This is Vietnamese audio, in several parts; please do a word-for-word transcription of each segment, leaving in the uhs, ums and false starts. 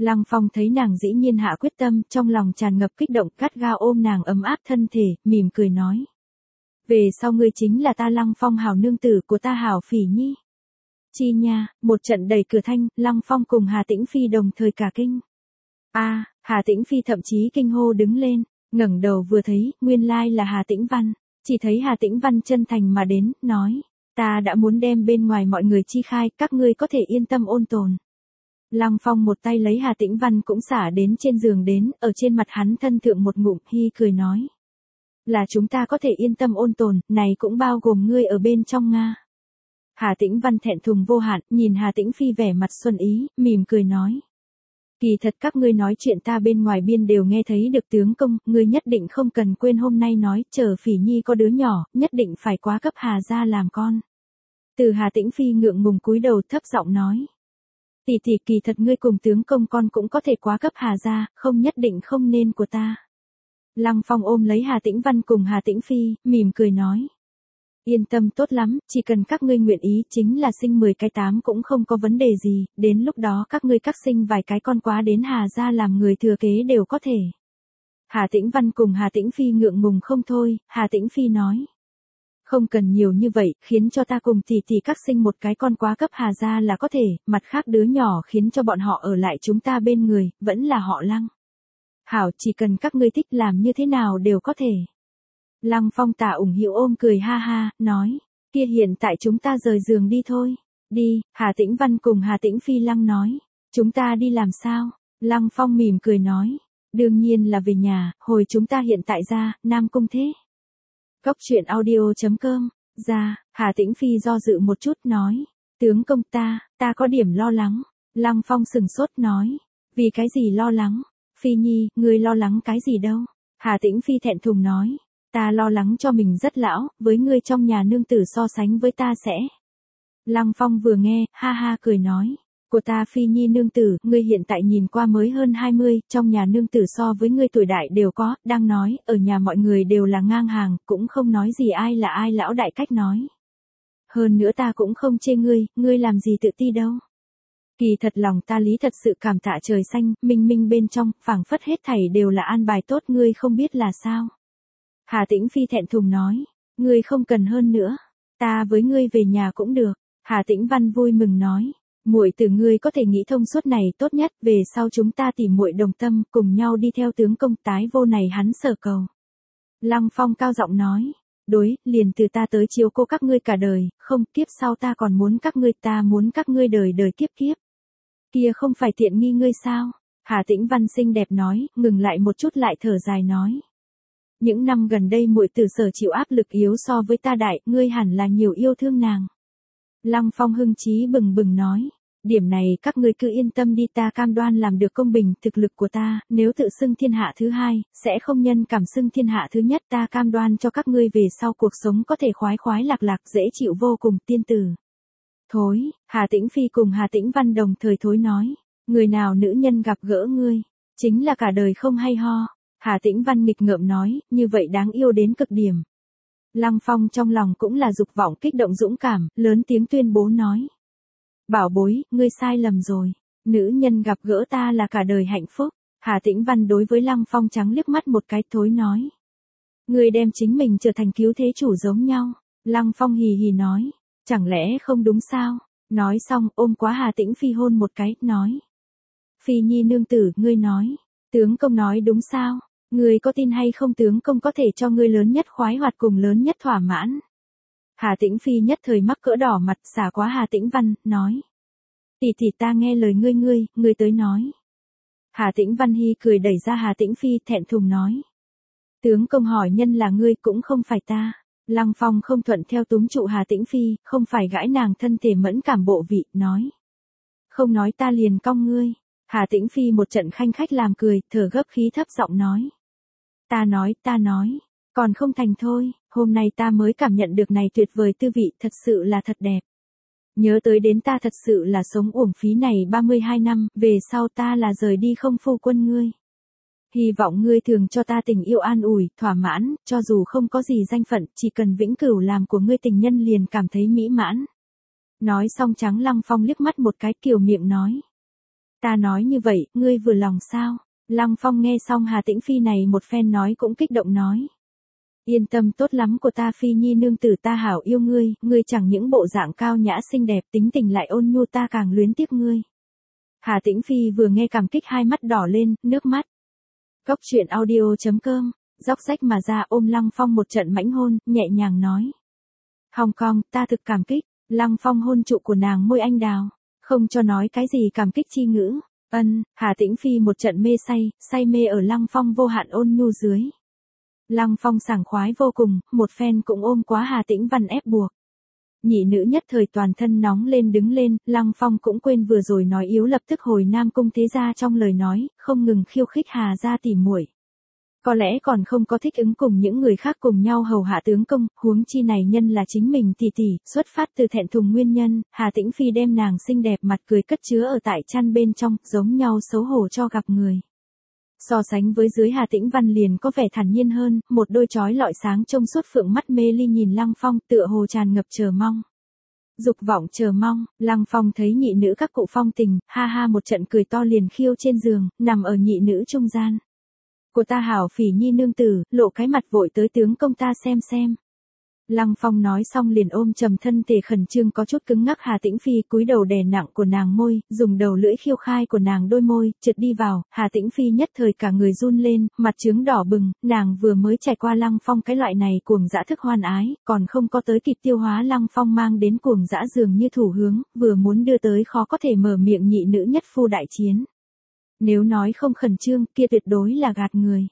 Lăng Phong thấy nàng dĩ nhiên hạ quyết tâm, trong lòng tràn ngập kích động, gắt gao ôm nàng ấm áp thân thể, mỉm cười nói. Về sau ngươi chính là ta Lăng Phong hảo nương tử của ta hảo Phỉ Nhi. Chi nha, một trận đẩy cửa thanh, Lăng Phong cùng Hà Tĩnh Phi đồng thời cả kinh. A, Hà Tĩnh Phi thậm chí kinh hô đứng lên, ngẩng đầu vừa thấy, nguyên lai là Hà Tĩnh Văn, chỉ thấy Hà Tĩnh Văn chân thành mà đến, nói, ta đã muốn đem bên ngoài mọi người chi khai, các ngươi có thể yên tâm ôn tồn. Lăng Phong một tay lấy Hà Tĩnh Văn cũng xả đến trên giường đến, ở trên mặt hắn thân thượng một ngụm, hi cười nói. Là chúng ta có thể yên tâm ôn tồn, này cũng bao gồm ngươi ở bên trong Nga. Hà Tĩnh Văn thẹn thùng vô hạn, nhìn Hà Tĩnh Phi vẻ mặt xuân ý, mỉm cười nói. Kỳ thật các ngươi nói chuyện ta bên ngoài biên đều nghe thấy được tướng công, ngươi nhất định không cần quên hôm nay nói, chờ Phỉ Nhi có đứa nhỏ, nhất định phải quá cấp Hà gia làm con. Từ Hà Tĩnh Phi ngượng ngùng cúi đầu thấp giọng nói. Tỷ tỷ kỳ thật ngươi cùng tướng công con cũng có thể quá cấp Hà gia, không nhất định không nên của ta. Lăng Phong ôm lấy Hà Tĩnh Văn cùng Hà Tĩnh Phi, mỉm cười nói. Yên tâm tốt lắm, chỉ cần các ngươi nguyện ý chính là sinh mười cái tám cũng không có vấn đề gì, đến lúc đó các ngươi các sinh vài cái con quá đến Hà gia làm người thừa kế đều có thể. Hà Tĩnh Văn cùng Hà Tĩnh Phi ngượng ngùng không thôi, Hà Tĩnh Phi nói. Không cần nhiều như vậy, khiến cho ta cùng tỷ tỷ các sinh một cái con quá cấp Hà gia là có thể, mặt khác đứa nhỏ khiến cho bọn họ ở lại chúng ta bên người, vẫn là họ Lăng. Hảo, chỉ cần các ngươi thích làm như thế nào đều có thể. Lăng Phong tà ủng hiệu ôm cười ha ha, nói, kia hiện tại chúng ta rời giường đi thôi. Đi, Hà Tĩnh Văn cùng Hà Tĩnh Phi Lăng nói, chúng ta đi làm sao? Lăng Phong mỉm cười nói, đương nhiên là về nhà, hồi chúng ta hiện tại ra, Nam Cung thế. Góc truyện audio chấm com, ra, Hà Tĩnh Phi do dự một chút nói, tướng công ta, ta có điểm lo lắng. Lăng Phong sừng sốt nói, vì cái gì lo lắng? Phi Nhi, ngươi lo lắng cái gì đâu? Hà Tĩnh Phi thẹn thùng nói, ta lo lắng cho mình rất lão, với ngươi trong nhà nương tử so sánh với ta sẽ. Lăng Phong vừa nghe, ha ha cười nói, của ta Phi Nhi nương tử, ngươi hiện tại nhìn qua mới hơn hai mươi, trong nhà nương tử so với ngươi tuổi đại đều có, đang nói, ở nhà mọi người đều là ngang hàng, cũng không nói gì ai là ai lão đại cách nói. Hơn nữa ta cũng không chê ngươi, ngươi làm gì tự ti đâu. Kỳ thật lòng ta lý thật sự cảm tạ trời xanh, minh minh bên trong, phảng phất hết thảy đều là an bài tốt, ngươi không biết là sao. Hà Tĩnh Phi thẹn thùng nói, ngươi không cần hơn nữa, ta với ngươi về nhà cũng được. Hà Tĩnh Văn vui mừng nói, muội tử ngươi có thể nghĩ thông suốt này tốt nhất, về sau chúng ta tìm muội đồng tâm, cùng nhau đi theo tướng công tái vô này hắn sở cầu. Lăng Phong cao giọng nói, đối, liền từ ta tới chiếu cô các ngươi cả đời, không, kiếp sau ta còn muốn các ngươi, ta muốn các ngươi đời đời kiếp kiếp. Kia không phải tiện nghi ngươi sao? Hà Tĩnh Văn xinh đẹp nói, ngừng lại một chút lại thở dài nói. Những năm gần đây muội tử sở chịu áp lực yếu so với ta đại, ngươi hẳn là nhiều yêu thương nàng. Lăng Phong hưng chí bừng bừng nói, điểm này các ngươi cứ yên tâm đi, ta cam đoan làm được công bình, thực lực của ta, nếu tự xưng thiên hạ thứ hai, sẽ không nhân cảm xưng thiên hạ thứ nhất, ta cam đoan cho các ngươi về sau cuộc sống có thể khoái khoái lạc lạc, dễ chịu vô cùng, tiên tử. Thối, Hà Tĩnh Phi cùng Hà Tĩnh Văn đồng thời thối nói, người nào nữ nhân gặp gỡ ngươi, chính là cả đời không hay ho. Hà Tĩnh Văn nghịch ngợm nói, như vậy đáng yêu đến cực điểm. Lăng Phong trong lòng cũng là dục vọng kích động dũng cảm, lớn tiếng tuyên bố nói. Bảo bối, ngươi sai lầm rồi, nữ nhân gặp gỡ ta là cả đời hạnh phúc. Hà Tĩnh Văn đối với Lăng Phong trắng liếc mắt một cái thối nói. Ngươi đem chính mình trở thành cứu thế chủ giống nhau. Lăng Phong hì hì nói, chẳng lẽ không đúng sao? Nói xong ôm quá Hà Tĩnh Phi hôn một cái, nói. Phi Nhi nương tử, ngươi nói, tướng công nói đúng sao? Ngươi có tin hay không tướng công có thể cho ngươi lớn nhất khoái hoạt cùng lớn nhất thỏa mãn? Hà Tĩnh Phi nhất thời mắc cỡ đỏ mặt, xả quá Hà Tĩnh Văn, nói. Tỷ tỷ ta nghe lời ngươi ngươi, ngươi tới nói. Hà Tĩnh Văn hi cười đẩy ra Hà Tĩnh Phi, thẹn thùng nói. Tướng công hỏi nhân là ngươi cũng không phải ta. Lăng Phong không thuận theo túm trụ Hà Tĩnh Phi, không phải gãi nàng thân thể mẫn cảm bộ vị, nói. Không nói ta liền cong ngươi. Hà Tĩnh Phi một trận khanh khách làm cười, thở gấp khí thấp giọng nói. Ta nói, ta nói, còn không thành thôi, hôm nay ta mới cảm nhận được này tuyệt vời tư vị, thật sự là thật đẹp. Nhớ tới đến ta thật sự là sống uổng phí này ba mươi hai năm, về sau ta là rời đi không phu quân ngươi. Hy vọng ngươi thường cho ta tình yêu an ủi, thỏa mãn, cho dù không có gì danh phận, chỉ cần vĩnh cửu làm của ngươi tình nhân liền cảm thấy mỹ mãn. Nói xong trắng Lăng Phong liếc mắt một cái kiều miệng nói. Ta nói như vậy, ngươi vừa lòng sao? Lăng Phong nghe xong Hà Tĩnh Phi này một phen nói cũng kích động nói. Yên tâm, tốt lắm của ta Phi nhi nương tử, ta hảo yêu ngươi, ngươi chẳng những bộ dạng cao nhã xinh đẹp, tính tình lại ôn nhu, ta càng luyến tiếc ngươi. Hà Tĩnh Phi vừa nghe cảm kích hai mắt đỏ lên, nước mắt. Cốc truyện audio chấm com, dốc rách mà ra ôm Lăng Phong một trận mãnh hôn, nhẹ nhàng nói. Hong Kong, ta thực cảm kích. Lăng Phong hôn trụ của nàng môi anh đào, không cho nói cái gì cảm kích chi ngữ. Ân, Hà Tĩnh Phi một trận mê say, say mê ở Lăng Phong vô hạn ôn nhu dưới. Lăng Phong sảng khoái vô cùng, một phen cũng ôm quá Hà Tĩnh Văn ép buộc. Nhị nữ nhất thời toàn thân nóng lên đứng lên, Lăng Phong cũng quên vừa rồi nói yếu lập tức hồi Nam Cung thế gia trong lời nói, không ngừng khiêu khích Hà gia tỉ muội. Có lẽ còn không có thích ứng cùng những người khác cùng nhau hầu hạ tướng công, huống chi này nhân là chính mình tỷ tỷ, xuất phát từ thẹn thùng nguyên nhân, Hà Tĩnh Phi đem nàng xinh đẹp mặt cười cất chứa ở tại chăn bên trong, giống nhau xấu hổ cho gặp người. So sánh với dưới Hà Tĩnh Văn liền có vẻ thản nhiên hơn, một đôi chói lọi sáng trong suốt phượng mắt mê ly nhìn Lăng Phong tựa hồ tràn ngập chờ mong. Dục vọng chờ mong, Lăng Phong thấy nhị nữ các cụ phong tình, ha ha một trận cười to liền khiêu trên giường, nằm ở nhị nữ trung gian. Của ta hảo Phỉ nhi nương tử, lộ cái mặt vội tới tướng công ta xem xem. Lăng Phong nói xong liền ôm trầm thân thể khẩn trương có chút cứng ngắc Hà Tĩnh Phi, cúi đầu đè nặng của nàng môi, dùng đầu lưỡi khiêu khai của nàng đôi môi, trượt đi vào, Hà Tĩnh Phi nhất thời cả người run lên, mặt trướng đỏ bừng, nàng vừa mới trải qua Lăng Phong cái loại này cuồng dã thức hoan ái, còn không có tới kịp tiêu hóa Lăng Phong mang đến cuồng dã dường như thủ hướng, vừa muốn đưa tới khó có thể mở miệng nhị nữ nhất phu đại chiến. Nếu nói không khẩn trương, kia tuyệt đối là gạt người.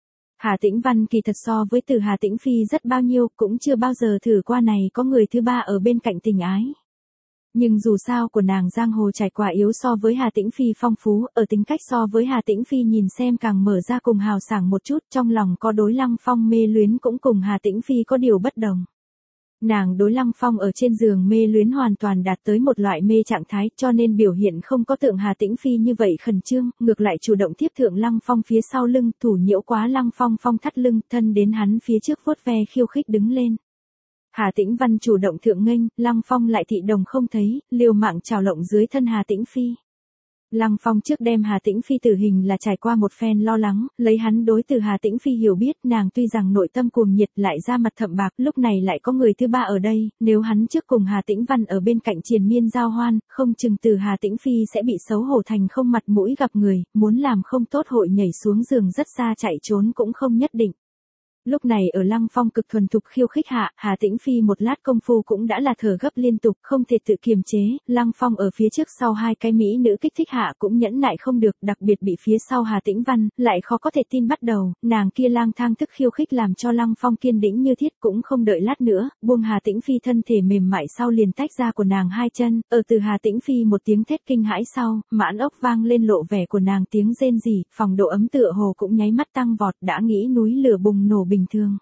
Hà Tĩnh Văn kỳ thật so với từ Hà Tĩnh Phi rất bao nhiêu, cũng chưa bao giờ thử qua này có người thứ ba ở bên cạnh tình ái. Nhưng dù sao của nàng giang hồ trải qua yếu so với Hà Tĩnh Phi phong phú, ở tính cách so với Hà Tĩnh Phi nhìn xem càng mở ra cùng hào sảng một chút, trong lòng có đối Lăng Phong mê luyến cũng cùng Hà Tĩnh Phi có điều bất đồng. Nàng đối Lăng Phong ở trên giường mê luyến hoàn toàn đạt tới một loại mê trạng thái, cho nên biểu hiện không có tượng Hà Tĩnh Phi như vậy khẩn trương, ngược lại chủ động tiếp thượng Lăng Phong phía sau lưng, thủ nhiễu quá Lăng Phong phong thắt lưng, thân đến hắn phía trước vuốt ve khiêu khích đứng lên. Hà Tĩnh Văn chủ động thượng nghênh, Lăng Phong lại thị đồng không thấy, liều mạng trào lộng dưới thân Hà Tĩnh Phi. Lăng Phong trước đem Hà Tĩnh Phi tử hình là trải qua một phen lo lắng, lấy hắn đối từ Hà Tĩnh Phi hiểu biết, nàng tuy rằng nội tâm cuồng nhiệt lại ra mặt thậm bạc, lúc này lại có người thứ ba ở đây, nếu hắn trước cùng Hà Tĩnh Văn ở bên cạnh triền miên giao hoan, không chừng từ Hà Tĩnh Phi sẽ bị xấu hổ thành không mặt mũi gặp người, muốn làm không tốt hội nhảy xuống giường rất xa chạy trốn cũng không nhất định. Lúc này ở Lăng Phong cực thuần thục khiêu khích hạ, Hà Tĩnh Phi một lát công phu cũng đã là thở gấp liên tục, không thể tự kiềm chế, Lăng Phong ở phía trước sau hai cái mỹ nữ kích thích hạ cũng nhẫn nại không được, đặc biệt bị phía sau Hà Tĩnh Văn, lại khó có thể tin bắt đầu, nàng kia lang thang thức khiêu khích làm cho Lăng Phong kiên đĩnh như thiết, cũng không đợi lát nữa, buông Hà Tĩnh Phi thân thể mềm mại sau liền tách ra của nàng hai chân, ở từ Hà Tĩnh Phi một tiếng thét kinh hãi sau, mãn ốc vang lên lộ vẻ của nàng tiếng rên rỉ, phòng độ ấm tựa hồ cũng nháy mắt tăng vọt, đã nghĩ núi lửa bùng nổ bình thường.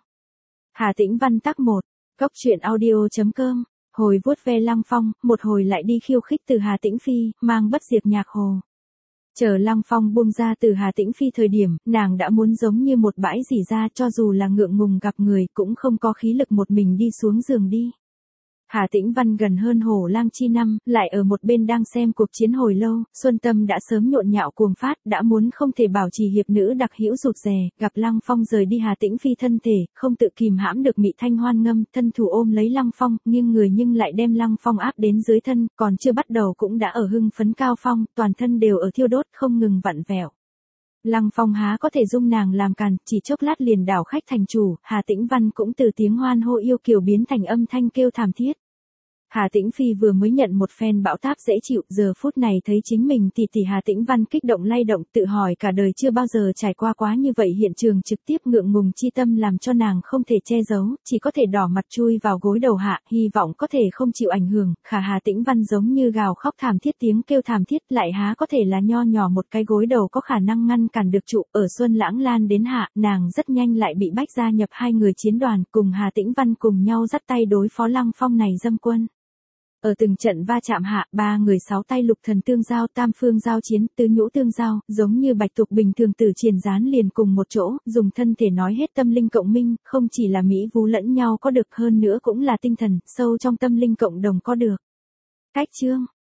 Hà Tĩnh Văn tác một, cốc truyện audio chấm com, hồi vuốt ve Lăng Phong, một hồi lại đi khiêu khích từ Hà Tĩnh Phi, mang bất diệt nhạc hồ. Chờ Lăng Phong buông ra từ Hà Tĩnh Phi thời điểm, nàng đã muốn giống như một bãi rỉ ra, cho dù là ngượng ngùng gặp người cũng không có khí lực một mình đi xuống giường đi. Hà Tĩnh Văn gần hơn hổ lang chi năm, lại ở một bên đang xem cuộc chiến hồi lâu, Xuân Tâm đã sớm nhộn nhạo cuồng phát, đã muốn không thể bảo trì hiệp nữ đặc hữu rụt rè, gặp Lăng Phong rời đi Hà Tĩnh Phi thân thể, không tự kìm hãm được mị thanh hoan ngâm, thân thủ ôm lấy Lăng Phong, nghiêng người nhưng lại đem Lăng Phong áp đến dưới thân, còn chưa bắt đầu cũng đã ở hưng phấn cao phong, toàn thân đều ở thiêu đốt không ngừng vặn vẹo. Lăng Phong há có thể dung nàng làm càn, chỉ chốc lát liền đảo khách thành chủ, Hà Tĩnh Văn cũng từ tiếng hoan hô yêu kiều biến thành âm thanh kêu thảm thiết. Hà Tĩnh Phi vừa mới nhận một phen bão táp dễ chịu, giờ phút này thấy chính mình tỷ tỷ Hà Tĩnh Văn kích động lay động, tự hỏi cả đời chưa bao giờ trải qua quá như vậy, hiện trường trực tiếp ngượng ngùng chi tâm làm cho nàng không thể che giấu, chỉ có thể đỏ mặt chui vào gối đầu hạ, hy vọng có thể không chịu ảnh hưởng, khả Hà Tĩnh Văn giống như gào khóc thảm thiết, tiếng kêu thảm thiết lại há có thể là nho nhỏ một cái gối đầu có khả năng ngăn cản được trụ, ở Xuân Lãng Lan đến hạ, nàng rất nhanh lại bị bách gia nhập hai người chiến đoàn, cùng Hà Tĩnh Văn cùng nhau dắt tay đối phó Lăng Phong này dâm quân. Ở từng trận va chạm hạ, ba người sáu tay lục thần tương giao, tam phương giao chiến, tứ nhũ tương giao, giống như bạch tuộc bình thường tử triển gián liền cùng một chỗ, dùng thân thể nói hết tâm linh cộng minh, không chỉ là mỹ vú lẫn nhau có được, hơn nữa cũng là tinh thần, sâu trong tâm linh cộng đồng có được. Cách chương